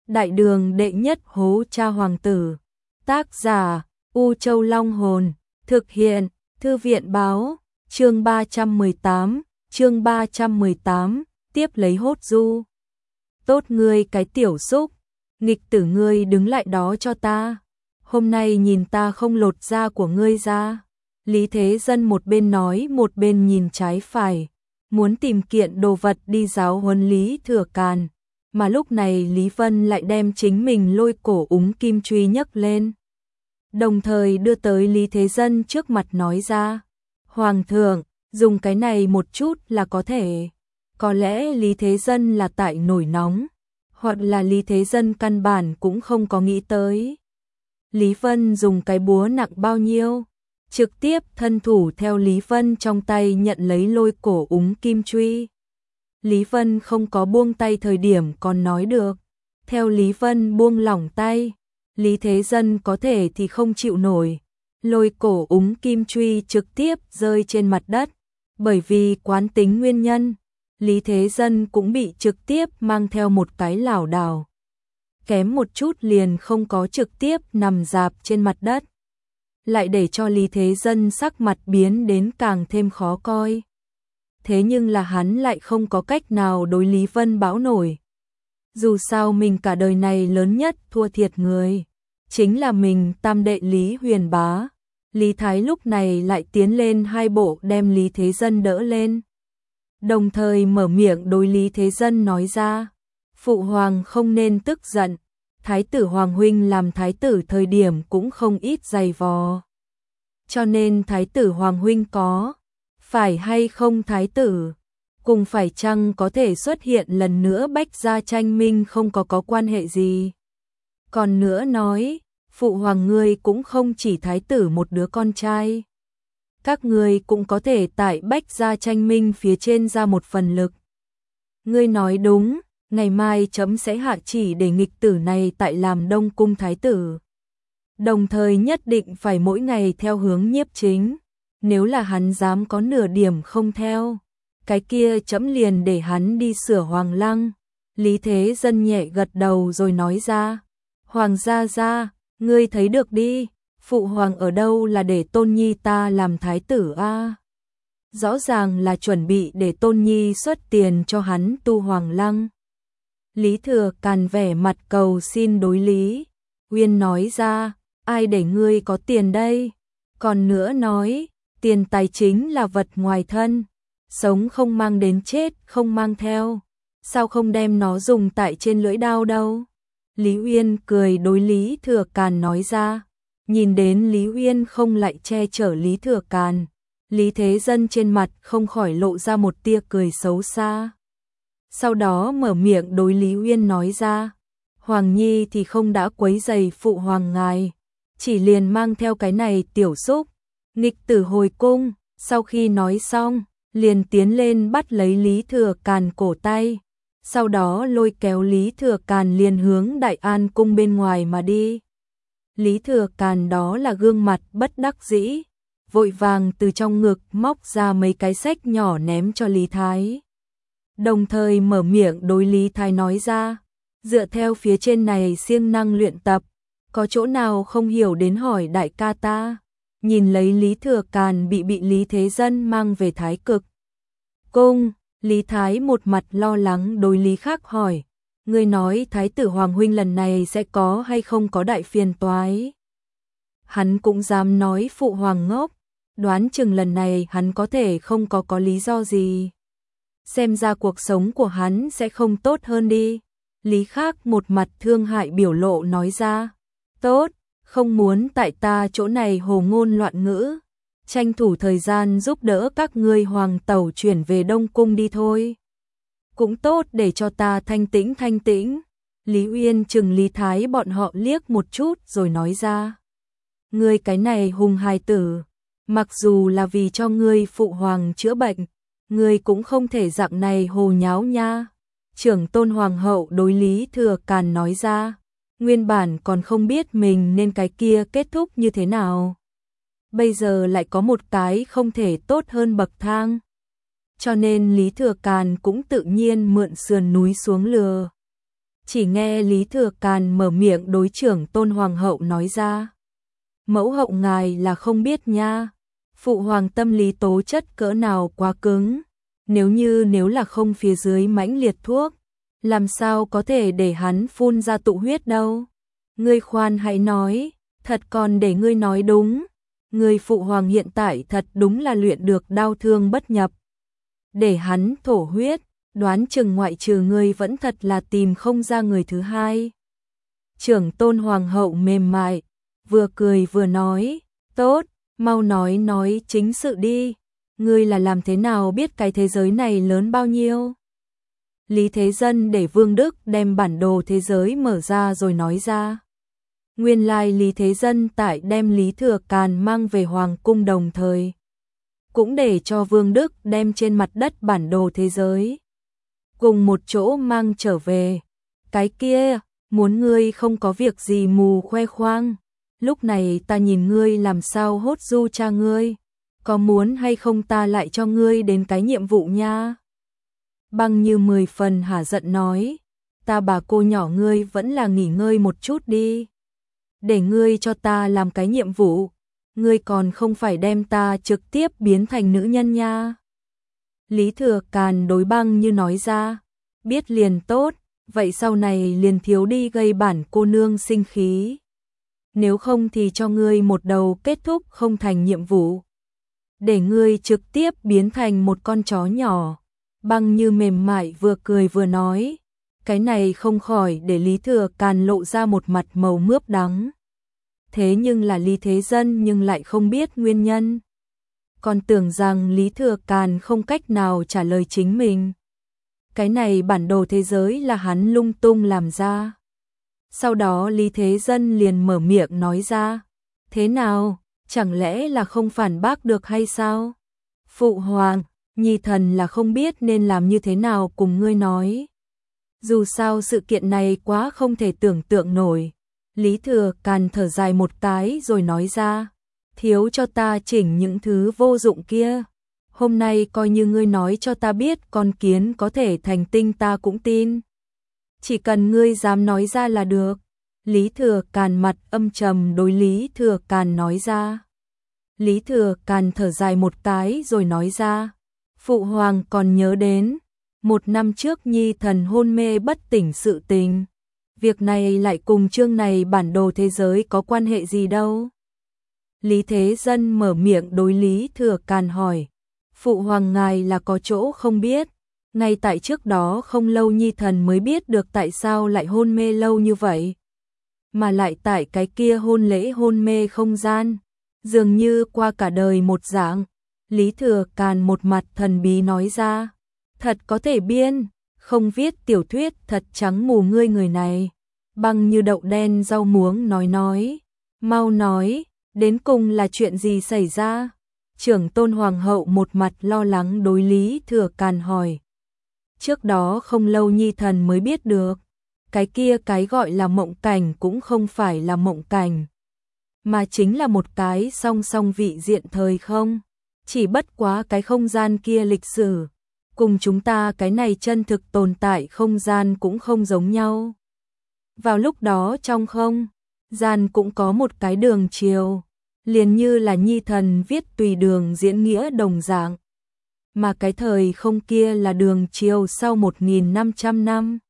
Đại đường đệ nhất hố cha hoàng tử. Tác giả U Châu Long Hồn. Thực hiện Thư viện báo. Chương 318, tiếp lấy hốt du. Tốt ngươi cái tiểu xúc, nghịch tử ngươi đứng lại đó cho ta. Hôm nay nhìn ta không lột da của ngươi ra. Lý Thế Dân một bên nói một bên nhìn trái phải, muốn tìm kiện đồ vật đi giáo huấn Lý Thừa Càn. Mà lúc này Lý Vân lại đem chính mình lôi cổ úng kim truy nhấc lên. Đồng thời đưa tới Lý Thế Dân trước mặt nói ra. Hoàng thượng, dùng cái này một chút là có thể. Có lẽ Lý Thế Dân là tại nổi nóng, hoặc là Lý Thế Dân căn bản cũng không có nghĩ tới. Lý Vân dùng cái búa nặng bao nhiêu, trực tiếp thân thủ theo Lý Vân trong tay nhận lấy lôi cổ úng kim truy. Lý Vân không có buông tay thời điểm còn nói được, theo Lý Vân buông lỏng tay, Lý Thế Dân có thể thì không chịu nổi. Lôi cổ úng kim truy trực tiếp rơi trên mặt đất, bởi vì quán tính nguyên nhân, Lý Thế Dân cũng bị trực tiếp mang theo một cái lảo đảo. Kém một chút liền không có trực tiếp nằm rạp trên mặt đất. Lại để cho Lý Thế Dân sắc mặt biến đến càng thêm khó coi. Thế nhưng là hắn lại không có cách nào đối Lý Vân bão nổi. Dù sao mình cả đời này lớn nhất thua thiệt người, chính là mình tam đệ Lý Huyền Bá. Lý Thái lúc này lại tiến lên hai bộ đem Lý Thế Dân đỡ lên. Đồng thời mở miệng đối Lý Thế Dân nói ra. Phụ hoàng không nên tức giận. Thái tử Hoàng huynh làm thái tử thời điểm cũng không ít dày vò. Cho nên thái tử Hoàng huynh có phải hay không thái tử, cùng phải chăng có thể xuất hiện lần nữa bách gia tranh minh không có quan hệ gì. Còn nữa nói, phụ hoàng ngươi cũng không chỉ thái tử một đứa con trai. Các ngươi cũng có thể tại bách gia tranh minh phía trên ra một phần lực. Ngươi nói đúng, ngày mai chấm sẽ hạ chỉ để nghịch tử này tại làm Đông Cung thái tử. Đồng thời nhất định phải mỗi ngày theo hướng Nhiếp Chính. Nếu là hắn dám có nửa điểm không theo, cái kia chấm liền để hắn đi sửa hoàng lăng. Lý Thế Dân nhẹ gật đầu rồi nói ra. Hoàng gia gia, ngươi thấy được đi, phụ hoàng ở đâu là để Tôn Nhi ta làm thái tử a? Rõ ràng là chuẩn bị để Tôn Nhi xuất tiền cho hắn tu hoàng lăng. Lý Thừa Càn vẻ mặt cầu xin đối Lý Uyên nói ra, ai để ngươi có tiền đây? Còn nữa nói, tiền tài chính là vật ngoài thân, sống không mang đến chết không mang theo, sao không đem nó dùng tại trên lưỡi đao đâu? Lý Uyên cười đối Lý Thừa Càn nói ra. Nhìn đến Lý Uyên không lại che chở Lý Thừa Càn, Lý Thế Dân trên mặt không khỏi lộ ra một tia cười xấu xa. Sau đó mở miệng đối Lý Uyên nói ra, Hoàng Nhi thì không đã quấy rầy phụ hoàng ngài, chỉ liền mang theo cái này tiểu xúc, nghịch tử hồi cung. Sau khi nói xong, liền tiến lên bắt lấy Lý Thừa Càn cổ tay, sau đó lôi kéo Lý Thừa Càn liền hướng Đại An cung bên ngoài mà đi. Lý Thừa Càn đó là gương mặt bất đắc dĩ, vội vàng từ trong ngực móc ra mấy cái xách nhỏ ném cho Lý Thái. Đồng thời mở miệng đối Lý Thái nói ra, dựa theo phía trên này siêng năng luyện tập, có chỗ nào không hiểu đến hỏi đại ca ta. Nhìn lấy Lý Thừa Càn bị Lý Thế Dân mang về Thái Cực cung, Lý Thái một mặt lo lắng đối Lý Khắc hỏi, ngươi nói thái tử Hoàng huynh lần này sẽ có hay không có đại phiền toái? Hắn cũng dám nói phụ hoàng ngốc, đoán chừng lần này hắn có thể không có lý do gì. Xem ra cuộc sống của hắn sẽ không tốt hơn đi. Lý Khắc một mặt thương hại biểu lộ nói ra, tốt, không muốn tại ta chỗ này hồ ngôn loạn ngữ, tranh thủ thời gian giúp đỡ các ngươi hoàng tẩu chuyển về Đông Cung đi thôi. Cũng tốt để cho ta thanh tĩnh. Lý Uyên chừng Lý Thái bọn họ liếc một chút rồi nói ra. Ngươi cái này hùng hài tử, mặc dù là vì cho ngươi phụ hoàng chữa bệnh, ngươi cũng không thể dạng này hồ nháo nha. Trưởng tôn hoàng hậu đối Lý Thừa Càn nói ra, nguyên bản còn không biết mình nên cái kia kết thúc như thế nào. Bây giờ lại có một cái không thể tốt hơn bậc thang. Cho nên Lý Thừa Càn cũng tự nhiên mượn sườn núi xuống lừa. Chỉ nghe Lý Thừa Càn mở miệng đối trưởng tôn hoàng hậu nói ra. Mẫu hậu ngài là không biết nha, phụ hoàng tâm lý tố chất cỡ nào quá cứng, nếu là không phía dưới mãnh liệt thuốc, làm sao có thể để hắn phun ra tụ huyết đâu. Ngươi khoan hãy nói, thật còn để ngươi nói đúng, người phụ hoàng hiện tại thật đúng là luyện được đau thương bất nhập. Để hắn thổ huyết, đoán chừng ngoại trừ ngươi vẫn thật là tìm không ra người thứ hai. Trưởng tôn hoàng hậu mềm mại, vừa cười vừa nói, tốt, mau nói chính sự đi, ngươi là làm thế nào biết cái thế giới này lớn bao nhiêu? Lý Thế Dân để Vương Đức đem bản đồ thế giới mở ra rồi nói ra. Nguyên lai Lý Thế Dân tại đem Lý Thừa Càn mang về Hoàng cung đồng thời, cũng để cho Vương Đức đem trên mặt đất bản đồ thế giới cùng một chỗ mang trở về. Cái kia, muốn ngươi không có việc gì mù khoe khoang, lúc này ta nhìn ngươi làm sao hốt du cha ngươi, có muốn hay không ta lại cho ngươi đến cái nhiệm vụ nha. Băng Như 10 phần hả giận nói, ta bà cô nhỏ ngươi vẫn là nghỉ ngơi một chút đi, để ngươi cho ta làm cái nhiệm vụ, ngươi còn không phải đem ta trực tiếp biến thành nữ nhân nha. Lý Thừa Càn đối Băng Như nói ra, biết liền tốt, vậy sau này liền thiếu đi gây bản cô nương sinh khí. Nếu không thì cho ngươi một đầu kết thúc không thành nhiệm vụ, để ngươi trực tiếp biến thành một con chó nhỏ. Băng Như mềm mại vừa cười vừa nói, cái này không khỏi để Lý Thừa Càn lộ ra một mặt màu mướp đắng. Thế nhưng là Lý Thế Dân nhưng lại không biết nguyên nhân, còn tưởng rằng Lý Thừa Càn không cách nào trả lời chính mình. Cái này bản đồ thế giới là hắn lung tung làm ra. Sau đó Lý Thế Dân liền mở miệng nói ra, thế nào, chẳng lẽ là không phản bác được hay sao? Phụ hoàng, nhi thần là không biết nên làm như thế nào cùng ngươi nói. Dù sao sự kiện này quá không thể tưởng tượng nổi. Lý Thừa Càn thở dài một cái rồi nói ra, thiếu cho ta chỉnh những thứ vô dụng kia. Hôm nay coi như ngươi nói cho ta biết con kiến có thể thành tinh ta cũng tin. Chỉ cần ngươi dám nói ra là được. Lý Thừa Càn mặt âm trầm đối Lý Thừa Càn nói ra. Lý Thừa Càn thở dài một cái rồi nói ra, phụ hoàng còn nhớ đến 1 năm trước nhi thần hôn mê bất tỉnh sự tình. Việc này lại cùng chương này bản đồ thế giới có quan hệ gì đâu? Lý Thế Dân mở miệng đối Lý Thừa Càn hỏi, phụ hoàng ngài là có chỗ không biết, ngay tại trước đó không lâu nhi thần mới biết được tại sao lại hôn mê lâu như vậy. Mà lại tại cái kia hôn lễ hôn mê không gian, dường như qua cả đời một dạng. Lý Thừa Càn một mặt thần bí nói ra, thật có thể biên, không viết tiểu thuyết thật trắng mù ngươi người này. Băng Như đậu đen rau muống nói, mau nói, đến cùng là chuyện gì xảy ra? Trưởng tôn hoàng hậu một mặt lo lắng đối Lý Thừa Càn hỏi. Trước đó không lâu nhi thần mới biết được, cái kia cái gọi là mộng cảnh cũng không phải là mộng cảnh, mà chính là một cái song song vị diện thời không. Chỉ bất quá cái không gian kia lịch sử, cùng chúng ta cái này chân thực tồn tại không gian cũng không giống nhau. Vào lúc đó trong không gian cũng có một cái đường chiều, liền như là nhi thần viết tùy đường diễn nghĩa đồng dạng. Mà cái thời không kia là đường chiều sau 1.500 năm.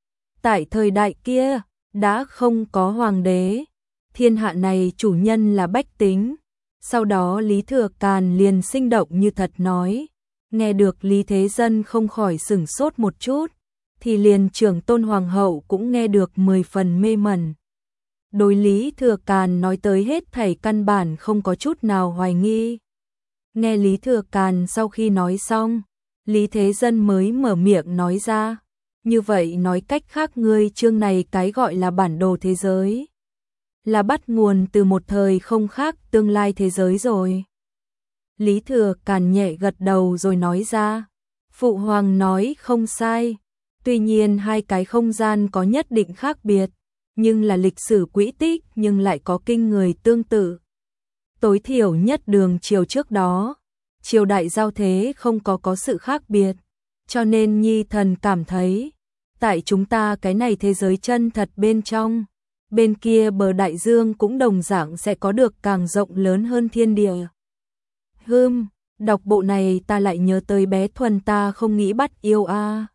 Tại thời đại kia, đã không có hoàng đế, thiên hạ này chủ nhân là bách tính. Sau đó Lý Thừa Càn liền sinh động như thật nói, nghe được Lý Thế Dân không khỏi sửng sốt một chút, thì liền trưởng tôn hoàng hậu cũng nghe được 10 phần mê mẩn. Đối Lý Thừa Càn nói tới hết thảy căn bản không có chút nào hoài nghi. Nghe Lý Thừa Càn sau khi nói xong, Lý Thế Dân mới mở miệng nói ra, như vậy nói cách khác ngươi chương này cái gọi là bản đồ thế giới, là bắt nguồn từ một thời không khác tương lai thế giới rồi. Lý Thừa Càn nhẹ gật đầu rồi nói ra, phụ hoàng nói không sai, tuy nhiên hai cái không gian có nhất định khác biệt, nhưng là lịch sử quỹ tích nhưng lại có kinh người tương tự. Tối thiểu nhất đường chiều trước đó, triều đại giao thế không có sự khác biệt, cho nên nhi thần cảm thấy, tại chúng ta cái này thế giới chân thật bên trong, bên kia bờ đại dương cũng đồng dạng sẽ có được càng rộng lớn hơn thiên địa. Đọc bộ này ta lại nhớ tới bé Thuần ta không nghĩ bắt yêu a.